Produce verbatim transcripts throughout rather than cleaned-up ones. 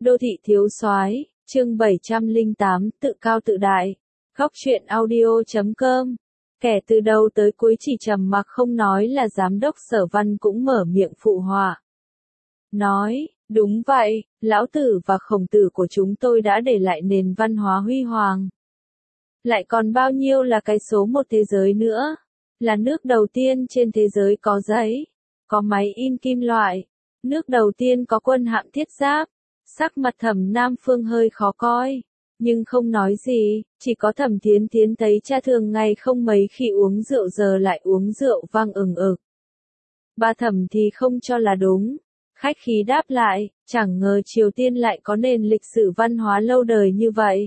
Đô thị thiếu soái, chương bảy trăm lẻ tám, tự cao tự đại. Góc truyện audio chấm com. Kẻ từ đầu tới cuối chỉ trầm mặc không nói là giám đốc Sở Văn cũng mở miệng phụ họa. Nói, đúng vậy, lão tử và khổng tử của chúng tôi đã để lại nền văn hóa huy hoàng. Lại còn bao nhiêu là cái số một thế giới nữa. Là nước đầu tiên trên thế giới có giấy, có máy in kim loại, nước đầu tiên có quân hạm thiết giáp. Sắc mặt Thẩm Nam Phương hơi khó coi, nhưng không nói gì, chỉ có Thẩm Thiến Thiến thấy cha thường ngày không mấy khi uống rượu giờ lại uống rượu vang ừng ực. Bà Thẩm thì không cho là đúng, khách khí đáp lại, chẳng ngờ Triều Tiên lại có nền lịch sử văn hóa lâu đời như vậy.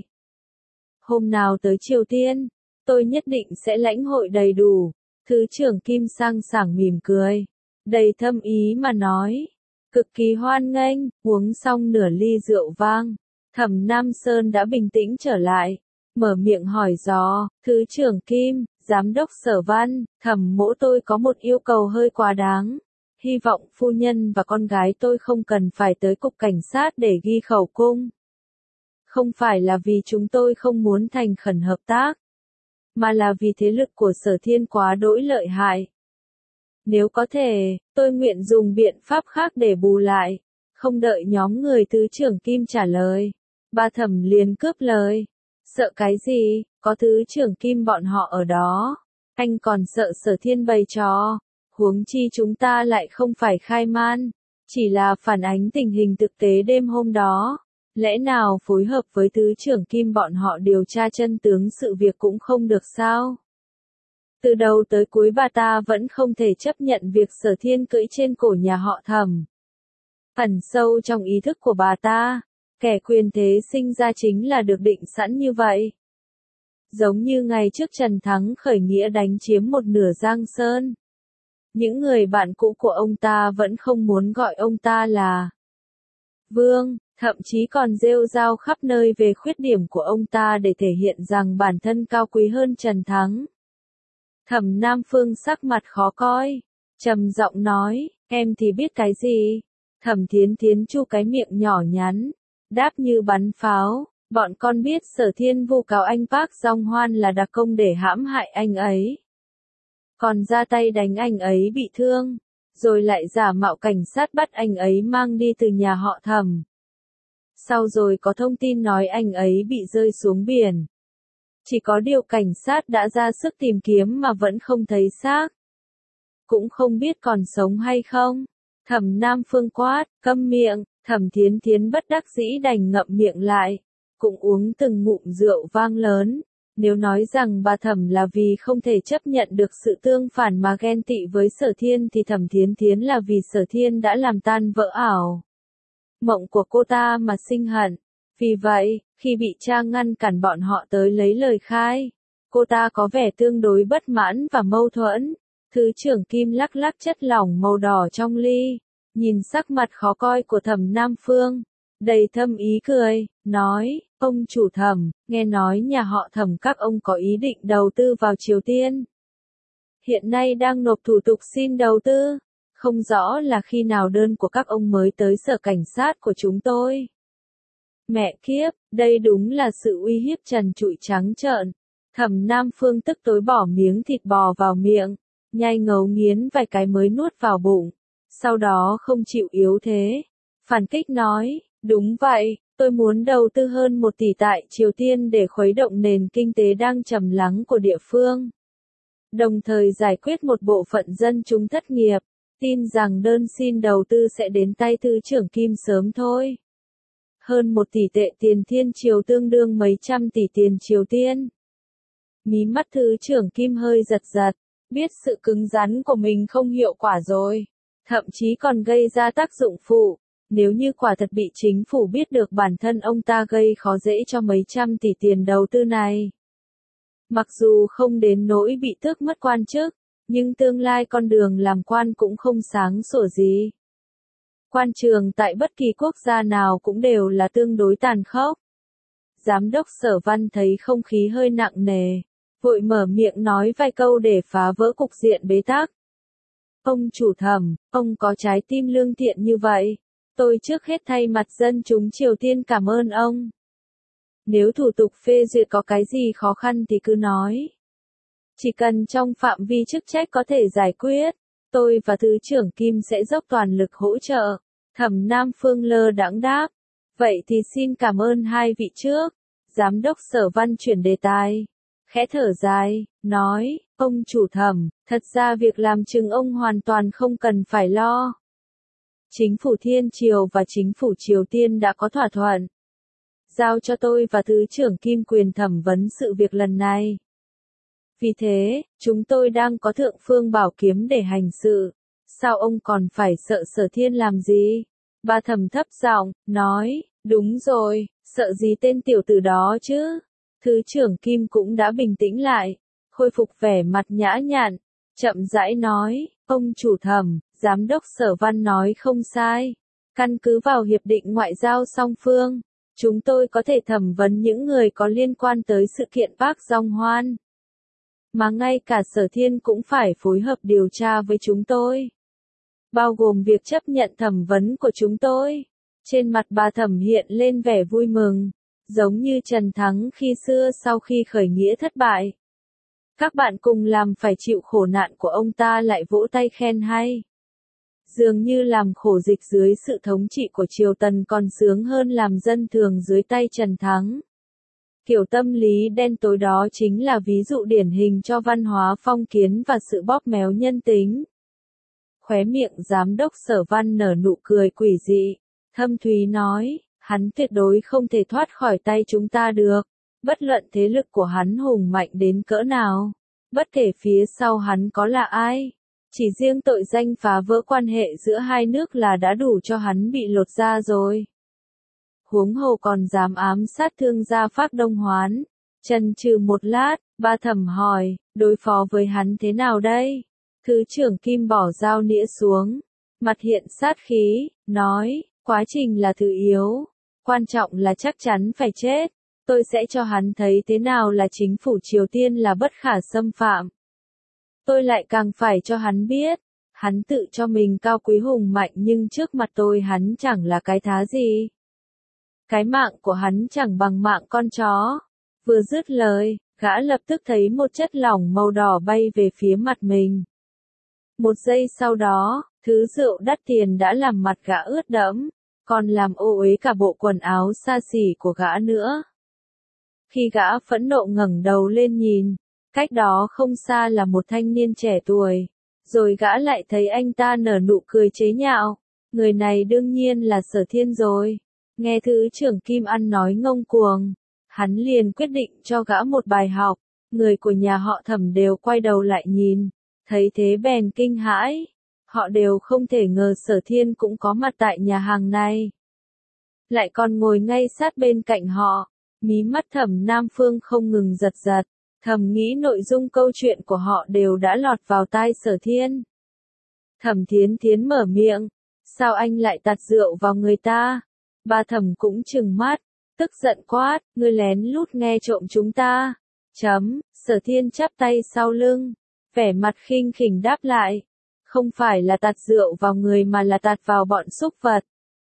Hôm nào tới Triều Tiên, tôi nhất định sẽ lãnh hội đầy đủ. Thứ trưởng Kim sang sảng mỉm cười, đầy thâm ý mà nói. Cực kỳ hoan nghênh, uống xong nửa ly rượu vang. Thẩm Nam Sơn đã bình tĩnh trở lại, mở miệng hỏi dò, Thứ trưởng Kim, Giám đốc Sở Văn, Thẩm mỗ tôi có một yêu cầu hơi quá đáng. Hy vọng phu nhân và con gái tôi không cần phải tới cục cảnh sát để ghi khẩu cung. Không phải là vì chúng tôi không muốn thành khẩn hợp tác, mà là vì thế lực của Sở Thiên quá đỗi lợi hại. Nếu có thể, tôi nguyện dùng biện pháp khác để bù lại. Không đợi nhóm người Thứ trưởng Kim trả lời, bà Thẩm liền cướp lời. Sợ cái gì, có Thứ trưởng Kim bọn họ ở đó. Anh còn sợ Sở Thiên bày trò. Huống chi chúng ta lại không phải khai man, chỉ là phản ánh tình hình thực tế đêm hôm đó. Lẽ nào phối hợp với Thứ trưởng Kim bọn họ điều tra chân tướng sự việc cũng không được sao? Từ đầu tới cuối bà ta vẫn không thể chấp nhận việc Sở Thiên cưỡi trên cổ nhà họ Thẩm. Ẩn sâu trong ý thức của bà ta, kẻ quyền thế sinh ra chính là được định sẵn như vậy. Giống như ngày trước Trần Thắng khởi nghĩa đánh chiếm một nửa Giang Sơn. Những người bạn cũ của ông ta vẫn không muốn gọi ông ta là Vương, thậm chí còn rêu rao khắp nơi về khuyết điểm của ông ta để thể hiện rằng bản thân cao quý hơn Trần Thắng. Thẩm Nam Phương sắc mặt khó coi, trầm giọng nói, em thì biết cái gì? Thẩm Thiến Thiến chu cái miệng nhỏ nhắn, đáp như bắn pháo, bọn con biết Sở Thiên vu cáo anh Park Jong Hoan là đặc công để hãm hại anh ấy. Còn ra tay đánh anh ấy bị thương, rồi lại giả mạo cảnh sát bắt anh ấy mang đi từ nhà họ Thẩm. Sau rồi có thông tin nói anh ấy bị rơi xuống biển. Chỉ có điều cảnh sát đã ra sức tìm kiếm mà vẫn không thấy xác. Cũng không biết còn sống hay không. Thẩm Nam Phương quát, câm miệng, Thẩm Thiến Thiến bất đắc dĩ đành ngậm miệng lại. Cũng uống từng ngụm rượu vang lớn. Nếu nói rằng bà Thẩm là vì không thể chấp nhận được sự tương phản mà ghen tị với Sở Thiên thì Thẩm Thiến Thiến là vì Sở Thiên đã làm tan vỡ ảo mộng của cô ta mà sinh hận. Vì vậy, khi bị cha ngăn cản bọn họ tới lấy lời khai, cô ta có vẻ tương đối bất mãn và mâu thuẫn. Thứ trưởng Kim lắc lắc chất lỏng màu đỏ trong ly, nhìn sắc mặt khó coi của Thẩm Nam Phương, đầy thâm ý cười, nói, ông chủ Thẩm, nghe nói nhà họ Thẩm các ông có ý định đầu tư vào Triều Tiên. Hiện nay đang nộp thủ tục xin đầu tư, không rõ là khi nào đơn của các ông mới tới sở cảnh sát của chúng tôi. Mẹ kiếp, đây đúng là sự uy hiếp trần trụi trắng trợn. Thẩm Nam Phương tức tối bỏ miếng thịt bò vào miệng, nhai ngấu nghiến vài cái mới nuốt vào bụng. Sau đó không chịu yếu thế, phản kích nói, đúng vậy, tôi muốn đầu tư hơn một tỷ tại Triều Tiên để khuấy động nền kinh tế đang trầm lắng của địa phương. Đồng thời giải quyết một bộ phận dân chúng thất nghiệp, tin rằng đơn xin đầu tư sẽ đến tay Thứ trưởng Kim sớm thôi. Hơn một tỷ tệ tiền Thiên Triều tương đương mấy trăm tỷ tiền Triều Tiên. Mí mắt Thứ trưởng Kim hơi giật giật, biết sự cứng rắn của mình không hiệu quả rồi, thậm chí còn gây ra tác dụng phụ. Nếu như quả thật bị chính phủ biết được bản thân ông ta gây khó dễ cho mấy trăm tỷ tiền đầu tư này. Mặc dù không đến nỗi bị tước mất quan chức, nhưng tương lai con đường làm quan cũng không sáng sủa gì. Quan trường tại bất kỳ quốc gia nào cũng đều là tương đối tàn khốc. Giám đốc Sở Văn thấy không khí hơi nặng nề, vội mở miệng nói vài câu để phá vỡ cục diện bế tắc. Ông chủ Thẩm, ông có trái tim lương thiện như vậy, Tôi trước hết thay mặt dân chúng Triều Tiên cảm ơn ông. Nếu thủ tục phê duyệt có cái gì khó khăn thì cứ nói. Chỉ cần trong phạm vi chức trách có thể giải quyết, tôi và Thứ trưởng Kim sẽ dốc toàn lực hỗ trợ. Thẩm Nam Phương lơ đãng đáp. Vậy thì xin cảm ơn hai vị trước. Giám đốc Sở Văn chuyển đề tài. Khẽ thở dài, nói, ông chủ Thẩm, thật ra việc làm chứng ông hoàn toàn không cần phải lo. Chính phủ Thiên Triều và chính phủ Triều Tiên đã có thỏa thuận. Giao cho tôi và Thứ trưởng Kim quyền thẩm vấn sự việc lần này. Vì thế, chúng tôi đang có thượng phương bảo kiếm để hành sự. Sao ông còn phải sợ Sở Thiên làm gì? Bà Thẩm thấp giọng, nói, đúng rồi, sợ gì tên tiểu tử đó chứ? Thứ trưởng Kim cũng đã bình tĩnh lại, khôi phục vẻ mặt nhã nhặn, chậm rãi nói, ông chủ Thẩm, giám đốc Sở Văn nói không sai. Căn cứ vào hiệp định ngoại giao song phương, chúng tôi có thể thẩm vấn những người có liên quan tới sự kiện Park Jong-hwan. Mà ngay cả Sở Thiên cũng phải phối hợp điều tra với chúng tôi. Bao gồm việc chấp nhận thẩm vấn của chúng tôi. Trên mặt bà Thẩm hiện lên vẻ vui mừng, giống như Trần Thắng khi xưa sau khi khởi nghĩa thất bại. Các bạn cùng làm phải chịu khổ nạn của ông ta lại vỗ tay khen hay. Dường như làm khổ dịch dưới sự thống trị của Triều Tần còn sướng hơn làm dân thường dưới tay Trần Thắng. Kiểu tâm lý đen tối đó chính là ví dụ điển hình cho văn hóa phong kiến và sự bóp méo nhân tính. Khóe miệng giám đốc Sở Văn nở nụ cười quỷ dị, thâm thúy nói, hắn tuyệt đối không thể thoát khỏi tay chúng ta được, bất luận thế lực của hắn hùng mạnh đến cỡ nào, bất kể phía sau hắn có là ai. Chỉ riêng tội danh phá vỡ quan hệ giữa hai nước là đã đủ cho hắn bị lột da rồi. Huống hồ còn dám ám sát thương gia Phác Đông Hoán. Chần chừ một lát, bà Thẩm hỏi, đối phó với hắn thế nào đây? Thứ trưởng Kim bỏ dao nĩa xuống, mặt hiện sát khí, nói, quá trình là thứ yếu, quan trọng là chắc chắn phải chết. Tôi sẽ cho hắn thấy thế nào là chính phủ Triều Tiên là bất khả xâm phạm. Tôi lại càng phải cho hắn biết, hắn tự cho mình cao quý hùng mạnh nhưng trước mặt tôi hắn chẳng là cái thá gì. Cái mạng của hắn chẳng bằng mạng con chó. Vừa dứt lời, gã lập tức thấy một chất lỏng màu đỏ bay về phía mặt mình. Một giây sau đó, thứ rượu đắt tiền đã làm mặt gã ướt đẫm, còn làm ô uế cả bộ quần áo xa xỉ của gã nữa. Khi gã phẫn nộ ngẩng đầu lên nhìn, cách đó không xa là một thanh niên trẻ tuổi, rồi gã lại thấy anh ta nở nụ cười chế nhạo, người này đương nhiên là Sở Thiên rồi. Nghe Thứ trưởng Kim ăn nói ngông cuồng, hắn liền quyết định cho gã một bài học, người của nhà họ Thẩm đều quay đầu lại nhìn, thấy thế bèn kinh hãi, họ đều không thể ngờ Sở Thiên cũng có mặt tại nhà hàng này. Lại còn ngồi ngay sát bên cạnh họ, mí mắt Thẩm Nam Phương không ngừng giật giật, thầm nghĩ nội dung câu chuyện của họ đều đã lọt vào tai Sở Thiên. Thẩm Thiến Thiến mở miệng, sao anh lại tạt rượu vào người ta? Bà Thẩm cũng trừng mắt, tức giận quát, ngươi lén lút nghe trộm chúng ta. Chấm, Sở Thiên chắp tay sau lưng, vẻ mặt khinh khỉnh đáp lại, không phải là tạt rượu vào người mà là tạt vào bọn súc vật.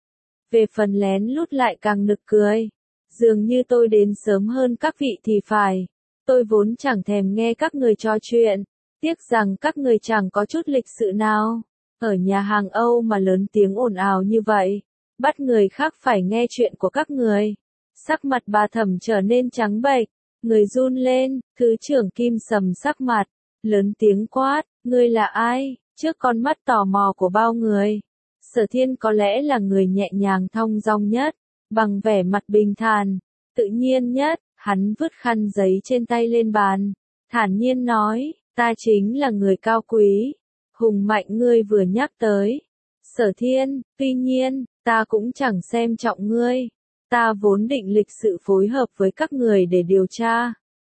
Về phần lén lút lại càng nực cười, dường như tôi đến sớm hơn các vị thì phải, tôi vốn chẳng thèm nghe các người trò chuyện, tiếc rằng các người chẳng có chút lịch sự nào, ở nhà hàng Âu mà lớn tiếng ồn ào như vậy. Bắt người khác phải nghe chuyện của các người. Sắc mặt bà Thẩm trở nên trắng bệch, người run lên, Thứ trưởng Kim sầm sắc mặt, lớn tiếng quát, ngươi là ai, trước con mắt tò mò của bao người. Sở Thiên có lẽ là người nhẹ nhàng thong dong nhất, bằng vẻ mặt bình thản, tự nhiên nhất, hắn vứt khăn giấy trên tay lên bàn, thản nhiên nói, ta chính là người cao quý, hùng mạnh ngươi vừa nhắc tới. Sở Thiên, tuy nhiên, ta cũng chẳng xem trọng ngươi, ta vốn định lịch sự phối hợp với các người để điều tra.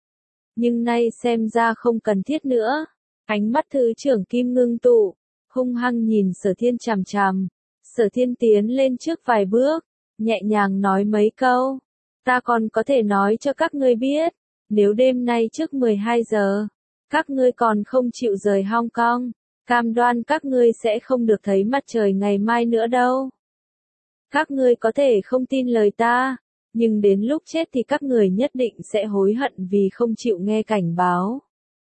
Nhưng nay xem ra không cần thiết nữa. Ánh mắt Thứ trưởng Kim ngưng tụ, hung hăng nhìn Sở Thiên chằm chằm. Sở Thiên tiến lên trước vài bước, nhẹ nhàng nói mấy câu. Ta còn có thể nói cho các ngươi biết, nếu đêm nay trước mười hai giờ, các ngươi còn không chịu rời Hong Kong, cam đoan các ngươi sẽ không được thấy mặt trời ngày mai nữa đâu. Các ngươi có thể không tin lời ta, nhưng đến lúc chết thì các người nhất định sẽ hối hận vì không chịu nghe cảnh báo.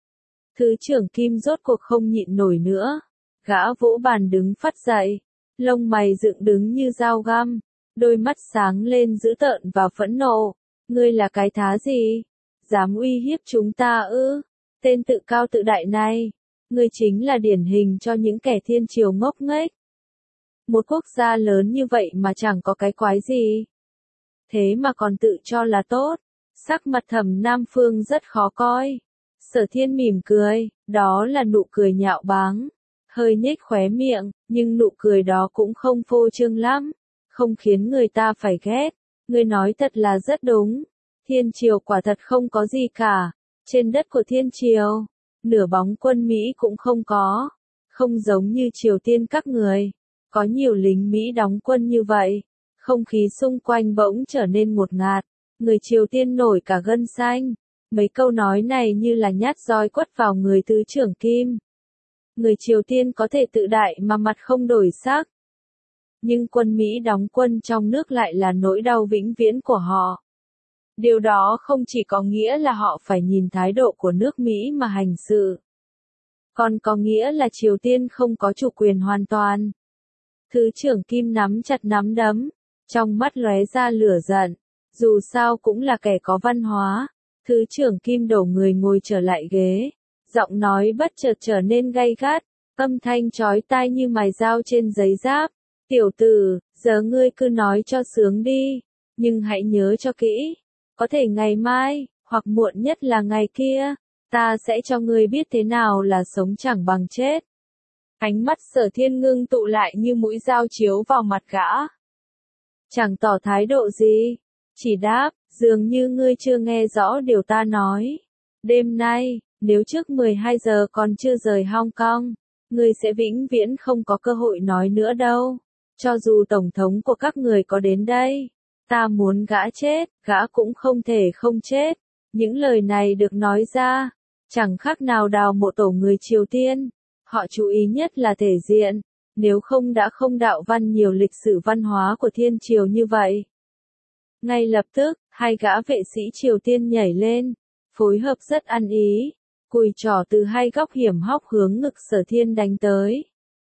Thứ trưởng Kim rốt cuộc không nhịn nổi nữa. Gã vỗ bàn đứng phắt dậy, lông mày dựng đứng như dao găm, đôi mắt sáng lên dữ tợn và phẫn nộ. Ngươi là cái thá gì? Dám uy hiếp chúng ta ư? Tên tự cao tự đại này, ngươi chính là điển hình cho những kẻ thiên triều ngốc nghếch. Một quốc gia lớn như vậy mà chẳng có cái quái gì. Thế mà còn tự cho là tốt. Sắc mặt Thẩm Nam Phương rất khó coi. Sở Thiên mỉm cười, đó là nụ cười nhạo báng. Hơi nhếch khóe miệng, nhưng nụ cười đó cũng không phô trương lắm. Không khiến người ta phải ghét. Ngươi nói thật là rất đúng. Thiên triều quả thật không có gì cả. Trên đất của thiên triều, nửa bóng quân Mỹ cũng không có. Không giống như Triều Tiên các người. Có nhiều lính Mỹ đóng quân như vậy. Không khí xung quanh bỗng trở nên ngột ngạt. Người Triều Tiên nổi cả gân xanh. Mấy câu nói này như là nhát roi quất vào người Thứ trưởng Kim. Người Triều Tiên có thể tự đại mà mặt không đổi sắc. Nhưng quân Mỹ đóng quân trong nước lại là nỗi đau vĩnh viễn của họ. Điều đó không chỉ có nghĩa là họ phải nhìn thái độ của nước Mỹ mà hành sự. Còn có nghĩa là Triều Tiên không có chủ quyền hoàn toàn. Thứ trưởng Kim nắm chặt nắm đấm, trong mắt lóe ra lửa giận. Dù sao cũng là kẻ có văn hóa. Thứ trưởng Kim đổ người ngồi trở lại ghế. Giọng nói bất chợt trở nên gay gắt, âm thanh chói tai như mài dao trên giấy giáp. Tiểu tử, giờ ngươi cứ nói cho sướng đi, nhưng hãy nhớ cho kỹ. Có thể ngày mai, hoặc muộn nhất là ngày kia, ta sẽ cho ngươi biết thế nào là sống chẳng bằng chết. Ánh mắt Sở Thiên ngưng tụ lại như mũi dao chiếu vào mặt gã. Chẳng tỏ thái độ gì, chỉ đáp, dường như ngươi chưa nghe rõ điều ta nói. Đêm nay, nếu trước mười hai giờ còn chưa rời Hong Kong, ngươi sẽ vĩnh viễn không có cơ hội nói nữa đâu. Cho dù Tổng thống của các người có đến đây, ta muốn gã chết, gã cũng không thể không chết. Những lời này được nói ra, chẳng khác nào đào mộ tổ người Triều Tiên. Họ chú ý nhất là thể diện, nếu không đã không đạo văn nhiều lịch sử văn hóa của thiên triều như vậy. Ngay lập tức, hai gã vệ sĩ Triều Tiên nhảy lên, phối hợp rất ăn ý, cùi trỏ từ hai góc hiểm hóc hướng ngực Sở Thiên đánh tới.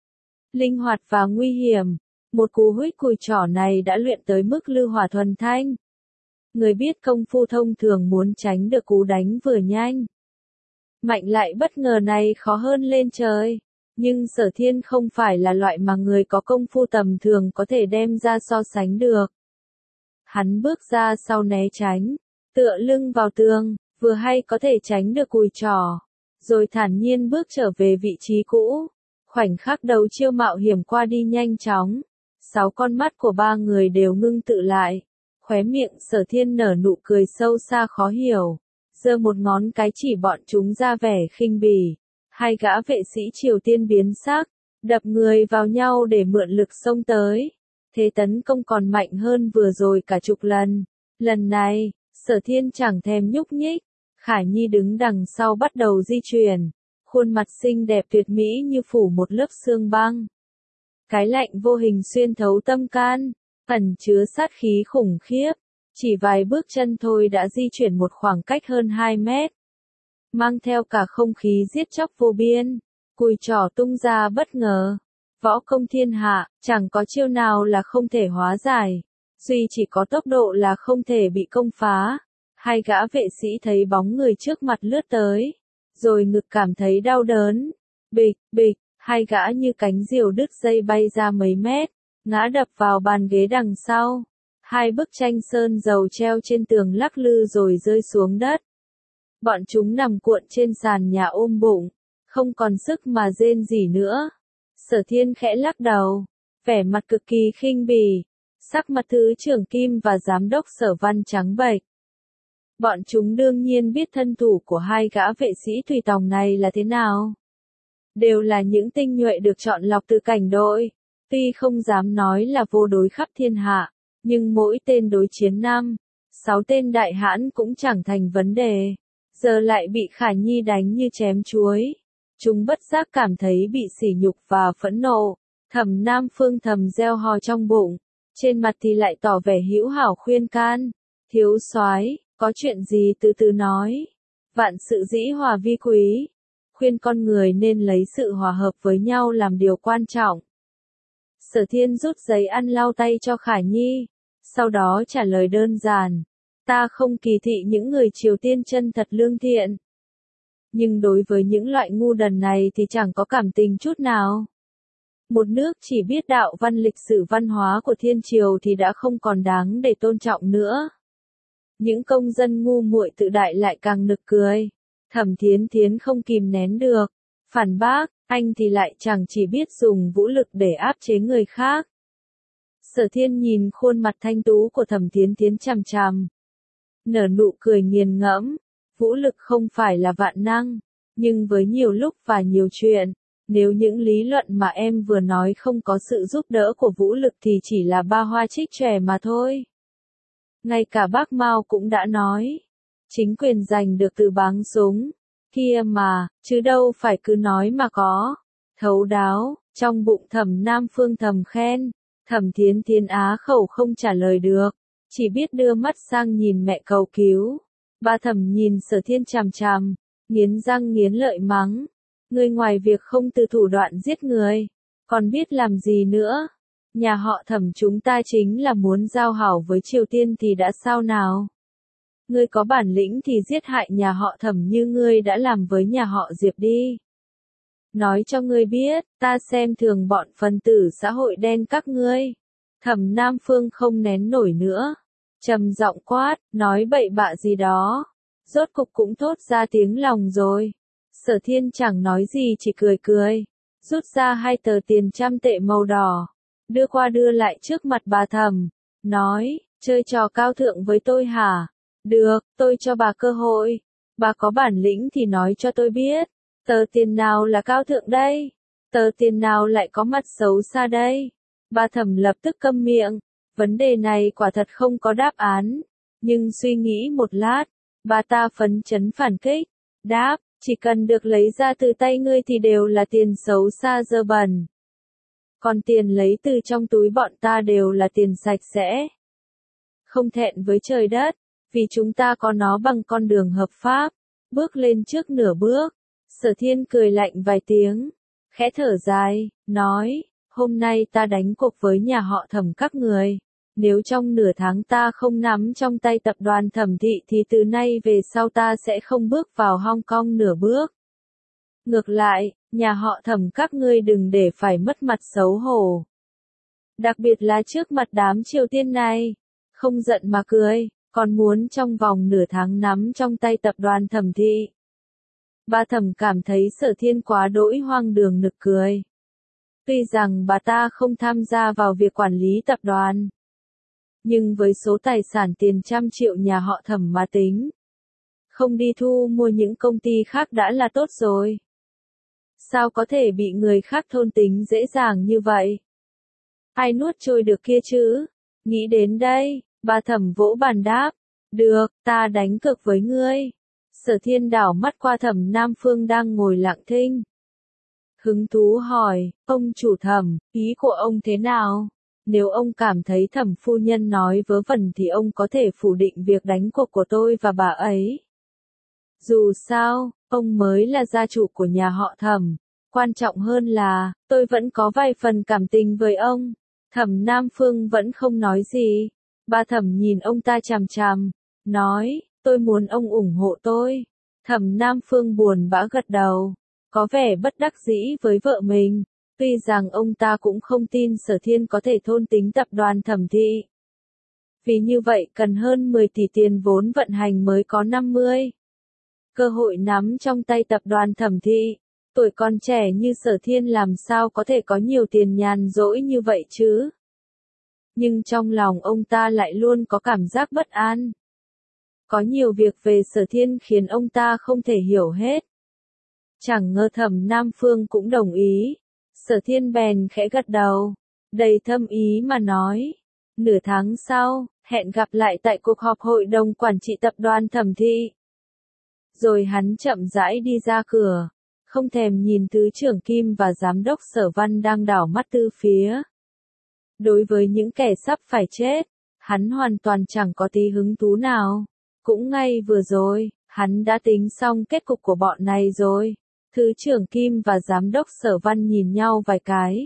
Linh hoạt và nguy hiểm, một cú huých cùi trỏ này đã luyện tới mức lư hỏa thuần thanh. Người biết công phu thông thường muốn tránh được cú đánh vừa nhanh, mạnh lại bất ngờ này khó hơn lên trời. Nhưng Sở Thiên không phải là loại mà người có công phu tầm thường có thể đem ra so sánh được. Hắn bước ra sau né tránh, tựa lưng vào tường, vừa hay có thể tránh được cùi trỏ, rồi thản nhiên bước trở về vị trí cũ. Khoảnh khắc đầu chiêu mạo hiểm qua đi nhanh chóng, sáu con mắt của ba người đều ngưng tự lại, khóe miệng Sở Thiên nở nụ cười sâu xa khó hiểu, giơ một ngón cái chỉ bọn chúng ra vẻ khinh bỉ. Hai gã vệ sĩ Triều Tiên biến sắc, đập người vào nhau để mượn lực xông tới. Thế tấn công còn mạnh hơn vừa rồi cả chục lần. Lần này, Sở Thiên chẳng thèm nhúc nhích. Khải Nhi đứng đằng sau bắt đầu di chuyển. Khuôn mặt xinh đẹp tuyệt mỹ như phủ một lớp sương băng. Cái lạnh vô hình xuyên thấu tâm can, ẩn chứa sát khí khủng khiếp. Chỉ vài bước chân thôi đã di chuyển một khoảng cách hơn hai mét. Mang theo cả không khí giết chóc vô biên, cùi trỏ tung ra bất ngờ. Võ công thiên hạ, chẳng có chiêu nào là không thể hóa giải, duy chỉ có tốc độ là không thể bị công phá. Hai gã vệ sĩ thấy bóng người trước mặt lướt tới, rồi ngực cảm thấy đau đớn. Bịch, bịch, hai gã như cánh diều đứt dây bay ra mấy mét, ngã đập vào bàn ghế đằng sau. Hai bức tranh sơn dầu treo trên tường lắc lư rồi rơi xuống đất. Bọn chúng nằm cuộn trên sàn nhà ôm bụng, không còn sức mà rên gì nữa. Sở Thiên khẽ lắc đầu, vẻ mặt cực kỳ khinh bỉ, sắc mặt Thứ trưởng Kim và giám đốc Sở Văn trắng bệch. Bọn chúng đương nhiên biết thân thủ của hai gã vệ sĩ tùy tòng này là thế nào. Đều là những tinh nhuệ được chọn lọc từ cảnh đội, tuy không dám nói là vô đối khắp thiên hạ, nhưng mỗi tên đối chiến năm, sáu tên đại hãn cũng chẳng thành vấn đề. Giờ lại bị Khả Nhi đánh như chém chuối. Chúng bất giác cảm thấy bị sỉ nhục và phẫn nộ. Thẩm Nam Phương thầm gieo hò trong bụng. trên mặt thì lại tỏ vẻ hữu hảo khuyên can. Thiếu soái, có chuyện gì từ từ nói. Vạn sự dĩ hòa vi quý. Khuyên con người nên lấy sự hòa hợp với nhau làm điều quan trọng. Sở Thiên rút giấy ăn lau tay cho Khả Nhi. Sau đó trả lời đơn giản. Ta không kỳ thị những người Triều Tiên chân thật lương thiện. Nhưng đối với những loại ngu đần này thì chẳng có cảm tình chút nào. Một nước chỉ biết đạo văn lịch sử văn hóa của thiên triều thì đã không còn đáng để tôn trọng nữa. Những công dân ngu muội tự đại lại càng nực cười. Thẩm Thiến Thiến không kìm nén được. Phản bác, anh thì lại chẳng chỉ biết dùng vũ lực để áp chế người khác. Sở Thiên nhìn khuôn mặt thanh tú của Thẩm Thiến Thiến chằm chằm. Nở nụ cười nghiền ngẫm. Vũ lực không phải là vạn năng. Nhưng với nhiều lúc và nhiều chuyện, nếu những lý luận mà em vừa nói không có sự giúp đỡ của vũ lực thì chỉ là ba hoa trích tròe mà thôi. Ngay cả bác Mao cũng đã nói. Chính quyền giành được từ báng súng. Kia mà, chứ đâu phải cứ nói mà có. Thấu đáo, trong bụng Thẩm Nam Phương thầm khen. Thẩm Thiến Thiến á khẩu không trả lời được. Chỉ biết đưa mắt sang nhìn mẹ cầu cứu. Ba Thẩm nhìn Sở Thiên chằm chằm. Nghiến răng nghiến lợi mắng. Ngươi ngoài việc không từ thủ đoạn giết người. Còn biết làm gì nữa. Nhà họ Thẩm chúng ta chính là muốn giao hảo với Triều Tiên thì đã sao nào. Ngươi có bản lĩnh thì giết hại nhà họ Thẩm như ngươi đã làm với nhà họ Diệp đi. Nói cho ngươi biết, ta xem thường bọn phần tử xã hội đen các ngươi. Thẩm Nam Phương không nén nổi nữa. Trầm giọng quát, nói bậy bạ gì đó. Rốt cục cũng thốt ra tiếng lòng rồi. Sở Thiên chẳng nói gì chỉ cười cười. Rút ra hai tờ tiền trăm tệ màu đỏ. Đưa qua đưa lại trước mặt bà Thẩm. Nói, chơi trò cao thượng với tôi hả? Được, tôi cho bà cơ hội. Bà có bản lĩnh thì nói cho tôi biết. Tờ tiền nào là cao thượng đây? Tờ tiền nào lại có mặt xấu xa đây? Bà Thẩm lập tức câm miệng. Vấn đề này quả thật không có đáp án. Nhưng suy nghĩ một lát, bà ta phấn chấn phản kích. Đáp, chỉ cần được lấy ra từ tay ngươi thì đều là tiền xấu xa dơ bẩn. Còn tiền lấy từ trong túi bọn ta đều là tiền sạch sẽ. Không thẹn với trời đất, vì chúng ta có nó bằng con đường hợp pháp. Bước lên trước nửa bước. Sở Thiên cười lạnh vài tiếng. Khẽ thở dài, nói, hôm nay ta đánh cuộc với nhà họ Thẩm các người. Nếu trong nửa tháng ta không nắm trong tay tập đoàn Thẩm thị thì từ nay về sau ta sẽ không bước vào Hong Kong nửa bước. Ngược lại, nhà họ Thẩm các ngươi đừng để phải mất mặt xấu hổ. Đặc biệt là trước mặt đám Triều Tiên này. Không giận mà cười, còn muốn trong vòng nửa tháng nắm trong tay tập đoàn Thẩm thị. Bà Thẩm cảm thấy Sở Thiên quá đỗi hoang đường nực cười. Tuy rằng bà ta không tham gia vào việc quản lý tập đoàn. Nhưng với số tài sản tiền trăm triệu nhà họ Thẩm mà tính. Không đi thu mua những công ty khác đã là tốt rồi. Sao có thể bị người khác thôn tính dễ dàng như vậy? Ai nuốt trôi được kia chứ? Nghĩ đến đây, bà Thẩm vỗ bàn đáp. Được, ta đánh cược với ngươi. Sở Thiên đảo mắt qua Thẩm Nam Phương đang ngồi lặng thinh. Hứng thú hỏi, ông chủ Thẩm, ý của ông thế nào? Nếu ông cảm thấy Thẩm phu nhân nói vớ vẩn thì ông có thể phủ định việc đánh cuộc của tôi và bà ấy. Dù sao, ông mới là gia chủ của nhà họ Thẩm. Quan trọng hơn là, tôi vẫn có vài phần cảm tình với ông. Thẩm Nam Phương vẫn không nói gì. Bà Thẩm nhìn ông ta chằm chằm. Nói, tôi muốn ông ủng hộ tôi. Thẩm Nam Phương buồn bã gật đầu. Có vẻ bất đắc dĩ với vợ mình. Tuy rằng ông ta cũng không tin Sở Thiên có thể thôn tính tập đoàn Thẩm thị. Vì như vậy cần hơn mười tỷ tiền vốn vận hành mới có năm mươi. Cơ hội nắm trong tay tập đoàn Thẩm thị. Tuổi còn trẻ như Sở Thiên làm sao có thể có nhiều tiền nhàn rỗi như vậy chứ? Nhưng trong lòng ông ta lại luôn có cảm giác bất an. Có nhiều việc về Sở Thiên khiến ông ta không thể hiểu hết. Chẳng ngờ Thẩm Nam Phương cũng đồng ý. Sở Thiên bèn khẽ gật đầu, đầy thâm ý mà nói. Nửa tháng sau, hẹn gặp lại tại cuộc họp hội đồng quản trị tập đoàn Thẩm thị. Rồi hắn chậm rãi đi ra cửa, không thèm nhìn Thứ trưởng Kim và Giám đốc Sở Văn đang đảo mắt từ phía. Đối với những kẻ sắp phải chết, hắn hoàn toàn chẳng có tí hứng thú nào. Cũng ngay vừa rồi, hắn đã tính xong kết cục của bọn này rồi. Thứ trưởng Kim và giám đốc Sở Văn nhìn nhau vài cái.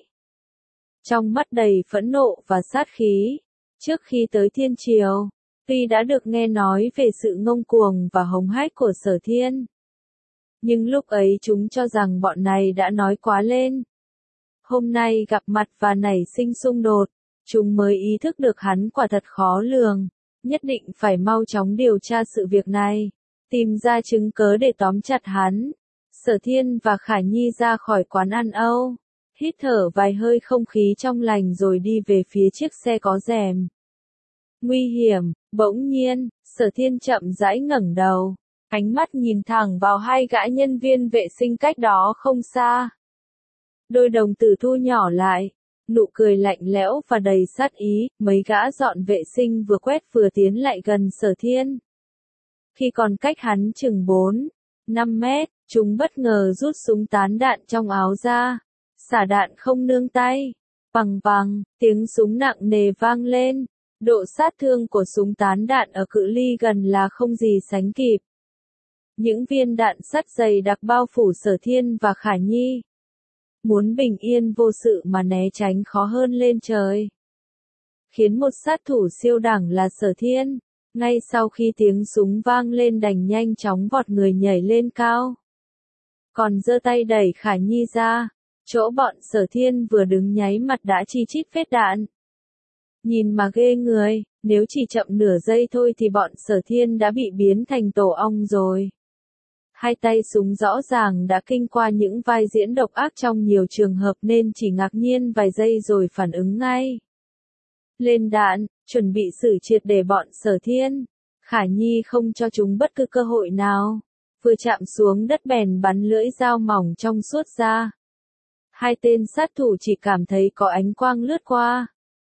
Trong mắt đầy phẫn nộ và sát khí. Trước khi tới Thiên Triều, tuy đã được nghe nói về sự ngông cuồng và hống hách của Sở Thiên, nhưng lúc ấy chúng cho rằng bọn này đã nói quá lên. Hôm nay gặp mặt và nảy sinh xung đột, chúng mới ý thức được hắn quả thật khó lường, nhất định phải mau chóng điều tra sự việc này, tìm ra chứng cớ để tóm chặt hắn. Sở Thiên và Khả Nhi ra khỏi quán ăn Âu, hít thở vài hơi không khí trong lành rồi đi về phía chiếc xe có rèm. Nguy hiểm, bỗng nhiên, Sở Thiên chậm rãi ngẩng đầu, ánh mắt nhìn thẳng vào hai gã nhân viên vệ sinh cách đó không xa. Đôi đồng tử thu nhỏ lại, nụ cười lạnh lẽo và đầy sát ý, mấy gã dọn vệ sinh vừa quét vừa tiến lại gần Sở Thiên. Khi còn cách hắn chừng bốn, năm mét, chúng bất ngờ rút súng tán đạn trong áo ra, xả đạn không nương tay. Bằng bằng, tiếng súng nặng nề vang lên, độ sát thương của súng tán đạn ở cự ly gần là không gì sánh kịp. Những viên đạn sắt dày đặc bao phủ Sở Thiên và Khả Nhi. Muốn bình yên vô sự mà né tránh khó hơn lên trời. Khiến một sát thủ siêu đẳng là Sở Thiên, ngay sau khi tiếng súng vang lên đành nhanh chóng vọt người nhảy lên cao. Còn giơ tay đẩy Khả Nhi ra, chỗ bọn Sở Thiên vừa đứng nháy mặt đã chi chít vết đạn. Nhìn mà ghê người, nếu chỉ chậm nửa giây thôi thì bọn Sở Thiên đã bị biến thành tổ ong rồi. Hai tay súng rõ ràng đã kinh qua những vai diễn độc ác trong nhiều trường hợp nên chỉ ngạc nhiên vài giây rồi phản ứng ngay. Lên đạn, chuẩn bị xử triệt để bọn Sở Thiên. Khả Nhi không cho chúng bất cứ cơ hội nào. Vừa chạm xuống đất bèn bắn lưỡi dao mỏng trong suốt ra. Hai tên sát thủ chỉ cảm thấy có ánh quang lướt qua.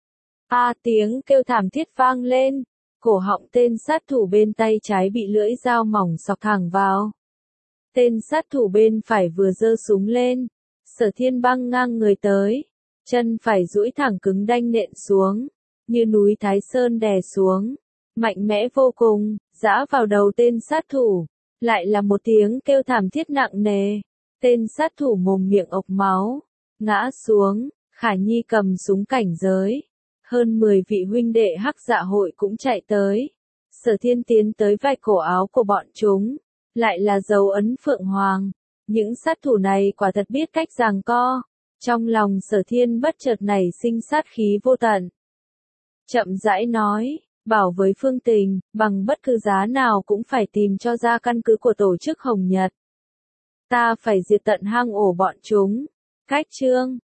A à, tiếng kêu thảm thiết vang lên. Cổ họng tên sát thủ bên tay trái bị lưỡi dao mỏng xọc thẳng vào. Tên sát thủ bên phải vừa giơ súng lên. Sở Thiên băng ngang người tới. Chân phải duỗi thẳng cứng đanh nện xuống. Như núi Thái Sơn đè xuống. Mạnh mẽ vô cùng, giã vào đầu tên sát thủ. Lại là một tiếng kêu thảm thiết nặng nề. Tên sát thủ mồm miệng ộc máu. Ngã xuống. Khả Nhi cầm súng cảnh giới. Hơn mười vị huynh đệ hắc dạ hội cũng chạy tới. Sở Thiên tiến tới vai cổ áo của bọn chúng. Lại là dấu ấn Phượng Hoàng. Những sát thủ này quả thật biết cách giằng co. Trong lòng Sở Thiên bất chợt nảy sinh sát khí vô tận. Chậm rãi nói, bảo với Phương Tình, bằng bất cứ giá nào cũng phải tìm cho ra căn cứ của tổ chức Hồng Nhật. Ta phải diệt tận hang ổ bọn chúng. Cách chương